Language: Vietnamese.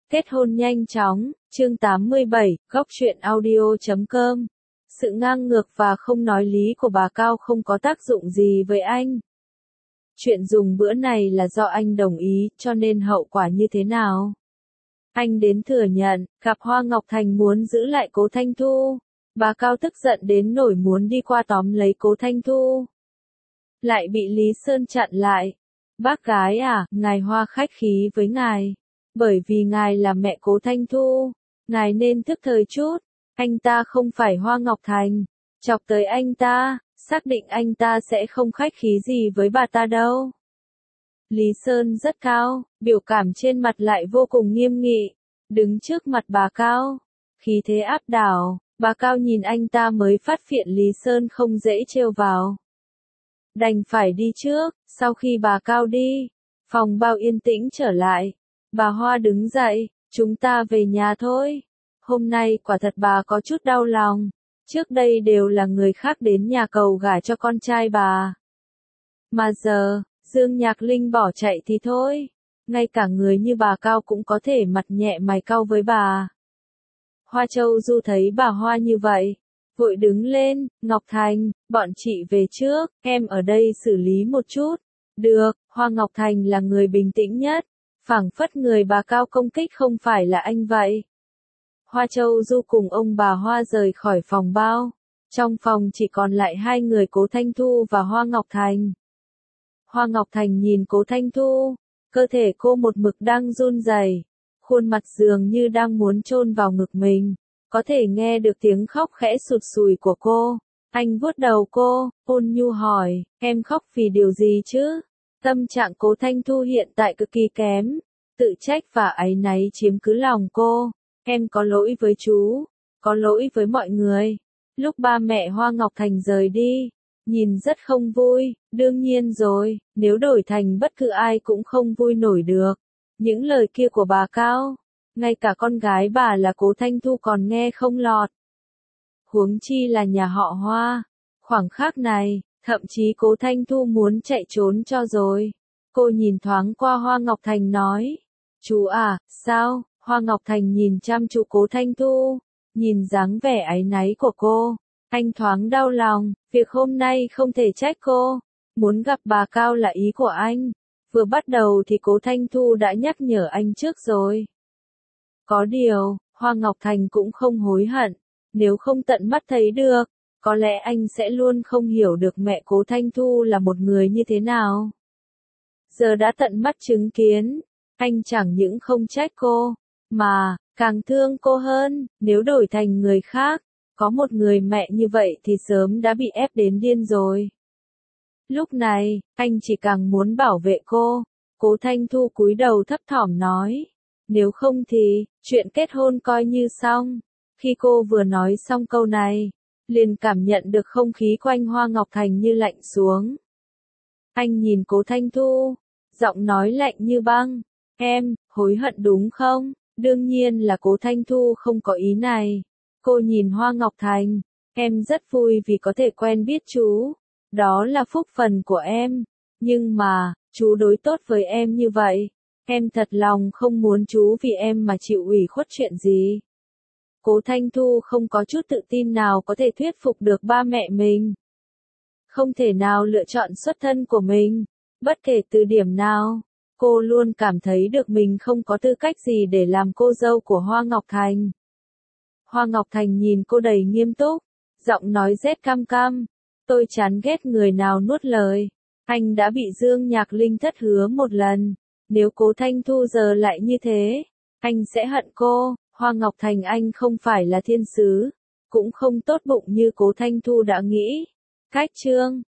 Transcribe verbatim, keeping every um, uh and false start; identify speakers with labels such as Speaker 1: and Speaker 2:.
Speaker 1: Kết hôn nhanh chóng, chương tám mươi bảy, góc truyện audio chấm com. Sự ngang ngược và không nói lý của bà Cao không có tác dụng gì với anh. Chuyện dùng bữa này là do anh đồng ý, cho nên hậu quả như thế nào? Anh đến thừa nhận, gặp Hoa Ngọc Thành muốn giữ lại Cố Thanh Thu. Bà Cao tức giận đến nỗi muốn đi qua tóm lấy Cố Thanh Thu. Lại bị Lý Sơn chặn lại. Bác gái à, ngài Hoa khách khí với ngài. Bởi vì ngài là mẹ Cố Thanh Thu, ngài nên thức thời chút, anh ta không phải Hoa Ngọc Thành, chọc tới anh ta, xác định anh ta sẽ không khách khí gì với bà ta đâu. Lý Sơn rất cao, biểu cảm trên mặt lại vô cùng nghiêm nghị, đứng trước mặt bà Cao, khí thế áp đảo, bà Cao nhìn anh ta mới phát hiện Lý Sơn không dễ trêu vào. Đành phải đi trước, sau khi bà Cao đi, phòng bao yên tĩnh trở lại. Bà Hoa đứng dậy, chúng ta về nhà thôi. Hôm nay quả thật bà có chút đau lòng. Trước đây đều là người khác đến nhà cầu gả cho con trai bà. Mà giờ, Dương Nhạc Linh bỏ chạy thì thôi. Ngay cả người như bà Cao cũng có thể mặt nhẹ mày cau với bà. Hoa Châu Du thấy bà Hoa như vậy, vội đứng lên, Ngọc Thành, bọn chị về trước, em ở đây xử lý một chút. Được, Hoa Ngọc Thành là người bình tĩnh nhất. Phảng phất người bà Cao công kích không phải là anh vậy. Hoa Châu Du cùng ông bà Hoa rời khỏi phòng bao. Trong phòng chỉ còn lại hai người Cố Thanh Thu và Hoa Ngọc Thành. Hoa Ngọc Thành nhìn Cố Thanh Thu, cơ thể cô một mực đang run rẩy, khuôn mặt dường như đang muốn chôn vào ngực mình, có thể nghe được tiếng khóc khẽ sụt sùi của cô. Anh vuốt đầu cô, ôn nhu hỏi, em khóc vì điều gì chứ? Tâm trạng Cố Thanh Thu hiện tại cực kỳ kém, tự trách và áy náy chiếm cứ lòng cô. Em có lỗi với chú, có lỗi với mọi người. Lúc ba mẹ Hoa Ngọc Thành rời đi, nhìn rất không vui, đương nhiên rồi, nếu đổi thành bất cứ ai cũng không vui nổi được. Những lời kia của bà Cao, ngay cả con gái bà là Cố Thanh Thu còn nghe không lọt. Huống chi là nhà họ Hoa. Khoảng khắc này, thậm chí Cố Thanh Thu muốn chạy trốn cho rồi. Cô nhìn thoáng qua Hoa Ngọc Thành nói. Chú à, sao? Hoa Ngọc Thành nhìn chăm chú Cố Thanh Thu. Nhìn dáng vẻ áy náy của cô. Anh thoáng đau lòng, việc hôm nay không thể trách cô. Muốn gặp bà Cao là ý của anh. Vừa bắt đầu thì Cố Thanh Thu đã nhắc nhở anh trước rồi. Có điều, Hoa Ngọc Thành cũng không hối hận. Nếu không tận mắt thấy được, có lẽ anh sẽ luôn không hiểu được mẹ Cố Thanh Thu là một người như thế nào. Giờ đã tận mắt chứng kiến, anh chẳng những không trách cô, mà, càng thương cô hơn. Nếu đổi thành người khác, có một người mẹ như vậy thì sớm đã bị ép đến điên rồi. Lúc này, anh chỉ càng muốn bảo vệ cô. Cố Thanh Thu cúi đầu thấp thỏm nói, nếu không thì, chuyện kết hôn coi như xong. Khi cô vừa nói xong câu này, liền cảm nhận được không khí quanh Hoa Ngọc Thành như lạnh xuống. Anh nhìn Cố Thanh Thu, giọng nói lạnh như băng, em, hối hận đúng không? Đương nhiên là Cố Thanh Thu không có ý này. Cô nhìn Hoa Ngọc Thành, em rất vui vì có thể quen biết chú. Đó là phúc phần của em. Nhưng mà, chú đối tốt với em như vậy. Em thật lòng không muốn chú vì em mà chịu ủy khuất chuyện gì. Cố Thanh Thu không có chút tự tin nào có thể thuyết phục được ba mẹ mình. Không thể nào lựa chọn xuất thân của mình. Bất kể từ điểm nào, cô luôn cảm thấy được mình không có tư cách gì để làm cô dâu của Hoa Ngọc Thành. Hoa Ngọc Thành nhìn cô đầy nghiêm túc, giọng nói rét cam cam. Tôi chán ghét người nào nuốt lời. Anh đã bị Dương Nhạc Linh thất hứa một lần. Nếu Cố Thanh Thu giờ lại như thế, anh sẽ hận cô. Hoa Ngọc Thành anh không phải là thiên sứ, cũng không tốt bụng như Cố Thanh Thu đã nghĩ. Cách chương